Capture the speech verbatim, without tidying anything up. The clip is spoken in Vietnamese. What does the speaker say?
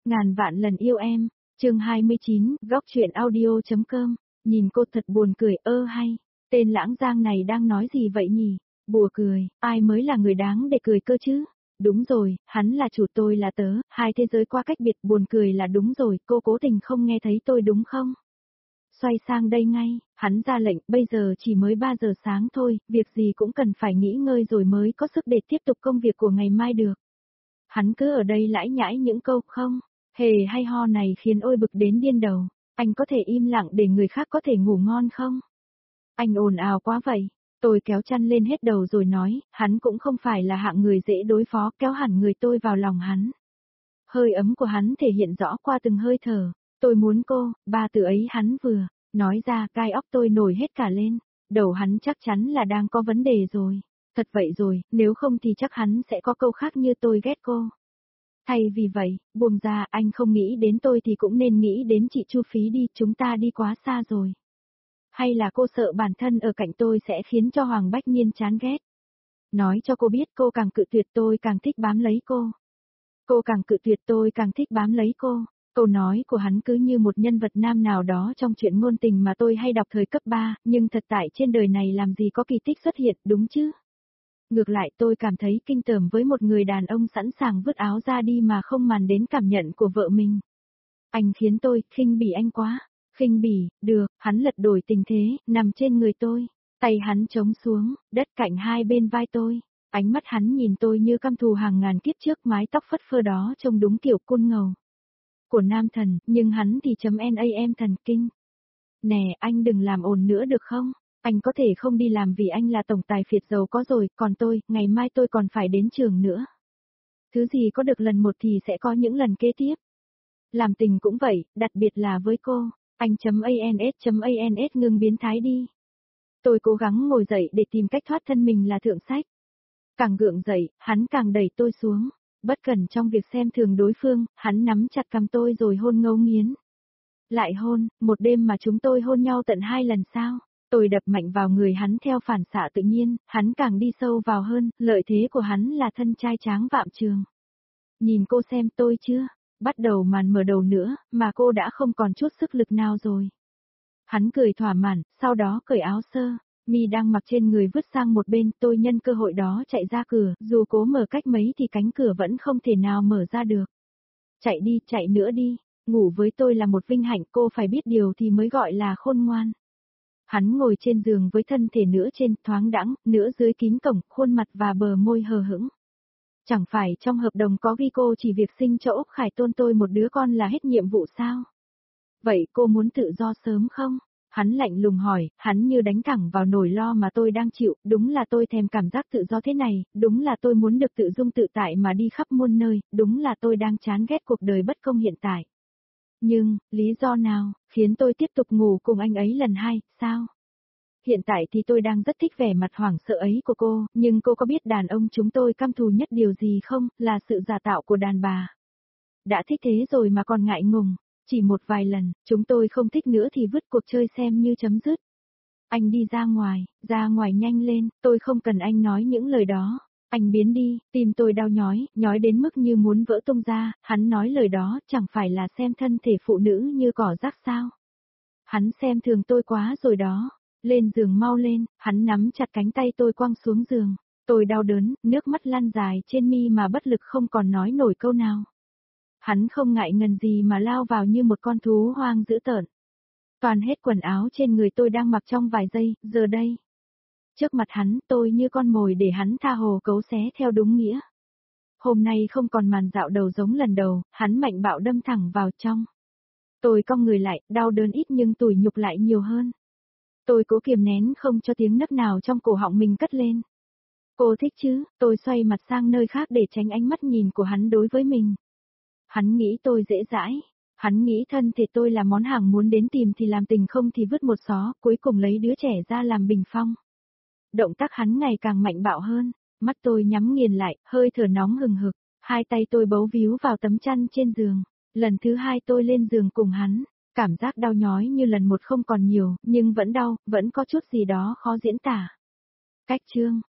Ngàn vạn lần yêu em, chương hai mươi chín, góc chuyện audio.com, nhìn cô thật buồn cười, ơ hay, tên lãng giang này đang nói gì vậy nhỉ? Bùa cười, ai mới là người đáng để cười cơ chứ? Đúng rồi, hắn là chủ tôi là tớ, hai thế giới qua cách biệt, buồn cười là đúng rồi, cô cố tình không nghe thấy tôi đúng không? Xoay sang đây ngay, hắn ra lệnh, bây giờ chỉ mới ba giờ sáng thôi, việc gì cũng cần phải nghỉ ngơi rồi mới có sức để tiếp tục công việc của ngày mai được. Hắn cứ ở đây lãi nhãi những câu không, hề hay ho này khiến ôi bực đến điên đầu, anh có thể im lặng để người khác có thể ngủ ngon không? Anh ồn ào quá vậy, tôi kéo chăn lên hết đầu rồi nói, hắn cũng không phải là hạng người dễ đối phó, kéo hẳn người tôi vào lòng hắn. Hơi ấm của hắn thể hiện rõ qua từng hơi thở, tôi muốn cô, ba từ ấy hắn vừa nói ra, gai óc tôi nổi hết cả lên, đầu hắn chắc chắn là đang có vấn đề rồi. Thật vậy rồi, nếu không thì chắc hắn sẽ có câu khác như tôi ghét cô. Thay vì vậy, buông ra, anh không nghĩ đến tôi thì cũng nên nghĩ đến chị Chu Phí đi, chúng ta đi quá xa rồi. Hay là cô sợ bản thân ở cạnh tôi sẽ khiến cho Hoàng Bách Nhiên chán ghét. Nói cho cô biết cô càng cự tuyệt tôi càng thích bám lấy cô. Cô càng cự tuyệt tôi càng thích bám lấy cô. Câu nói của hắn cứ như một nhân vật nam nào đó trong truyện ngôn tình mà tôi hay đọc thời cấp ba, nhưng thật tại trên đời này làm gì có kỳ tích xuất hiện, đúng chứ? Ngược lại tôi cảm thấy kinh tởm với một người đàn ông sẵn sàng vứt áo ra đi mà không màng đến cảm nhận của vợ mình. Anh khiến tôi khinh bỉ anh quá. Khinh bỉ, được, hắn lật đổi tình thế, nằm trên người tôi. Tay hắn chống xuống, đất cạnh hai bên vai tôi. Ánh mắt hắn nhìn tôi như căm thù hàng ngàn kiếp trước, mái tóc phất phơ đó trông đúng kiểu côn ngầu của nam thần, nhưng hắn thì chấm nam thần kinh. Nè, anh đừng làm ồn nữa được không? Anh có thể không đi làm vì anh là tổng tài phiệt giàu có rồi, còn tôi, ngày mai tôi còn phải đến trường nữa. Thứ gì có được lần một thì sẽ có những lần kế tiếp. Làm tình cũng vậy, đặc biệt là với cô, anh chấm ans chấm ans ngừng biến thái đi. Tôi cố gắng ngồi dậy để tìm cách thoát thân mình là thượng sách. Càng gượng dậy, hắn càng đẩy tôi xuống. Bất cẩn trong việc xem thường đối phương, hắn nắm chặt cằm tôi rồi hôn ngấu nghiến. Lại hôn, một đêm mà chúng tôi hôn nhau tận hai lần sao? Tôi đập mạnh vào người hắn theo phản xạ tự nhiên, hắn càng đi sâu vào hơn, lợi thế của hắn là thân trai tráng vạm trường. Nhìn cô xem tôi chưa? Bắt đầu màn mở đầu nữa, mà cô đã không còn chút sức lực nào rồi. Hắn cười thỏa mãn, sau đó cởi áo sơ, mi đang mặc trên người vứt sang một bên, tôi nhân cơ hội đó chạy ra cửa, dù cố mở cách mấy thì cánh cửa vẫn không thể nào mở ra được. Chạy đi, chạy nữa đi, ngủ với tôi là một vinh hạnh, cô phải biết điều thì mới gọi là khôn ngoan. Hắn ngồi trên giường với thân thể nửa trên, thoáng đãng, nửa dưới kín cổng, khuôn mặt và bờ môi hờ hững. Chẳng phải trong hợp đồng có ghi cô chỉ việc sinh cho Úc Khải Tôn tôi một đứa con là hết nhiệm vụ sao? Vậy cô muốn tự do sớm không? Hắn lạnh lùng hỏi, hắn như đánh thẳng vào nỗi lo mà tôi đang chịu, đúng là tôi thèm cảm giác tự do thế này, đúng là tôi muốn được tự dung tự tại mà đi khắp muôn nơi, đúng là tôi đang chán ghét cuộc đời bất công hiện tại. Nhưng, lý do nào, khiến tôi tiếp tục ngủ cùng anh ấy lần hai, sao? Hiện tại thì tôi đang rất thích vẻ mặt hoảng sợ ấy của cô, nhưng cô có biết đàn ông chúng tôi căm thù nhất điều gì không, là sự giả tạo của đàn bà. Đã thích thế rồi mà còn ngại ngùng, chỉ một vài lần, chúng tôi không thích nữa thì vứt cuộc chơi xem như chấm dứt. Anh đi ra ngoài, ra ngoài nhanh lên, tôi không cần anh nói những lời đó. Anh biến đi, tim tôi đau nhói, nhói đến mức như muốn vỡ tung ra, hắn nói lời đó chẳng phải là xem thân thể phụ nữ như cỏ rác sao. Hắn xem thường tôi quá rồi đó. Lên giường mau lên, hắn nắm chặt cánh tay tôi quăng xuống giường. Tôi đau đớn, nước mắt lăn dài trên mi mà bất lực không còn nói nổi câu nào. Hắn không ngại ngần gì mà lao vào như một con thú hoang dữ tợn. Toàn hết quần áo trên người tôi đang mặc trong vài giây, giờ đây. Trước mặt hắn, tôi như con mồi để hắn tha hồ cấu xé theo đúng nghĩa. Hôm nay không còn màn dạo đầu giống lần đầu, hắn mạnh bạo đâm thẳng vào trong. Tôi cong người lại, đau đớn ít nhưng tủi nhục lại nhiều hơn. Tôi cố kiềm nén không cho tiếng nấc nào trong cổ họng mình cất lên. Cô thích chứ, tôi xoay mặt sang nơi khác để tránh ánh mắt nhìn của hắn đối với mình. Hắn nghĩ tôi dễ dãi, hắn nghĩ thân thể tôi là món hàng muốn đến tìm thì làm tình không thì vứt một xó, cuối cùng lấy đứa trẻ ra làm bình phong. Động tác hắn ngày càng mạnh bạo hơn, mắt tôi nhắm nghiền lại, hơi thở nóng hừng hực, hai tay tôi bấu víu vào tấm chăn trên giường. Lần thứ hai tôi lên giường cùng hắn. Cảm giác đau nhói như lần một không còn nhiều, nhưng vẫn đau, vẫn có chút gì đó khó diễn tả. Cách chương,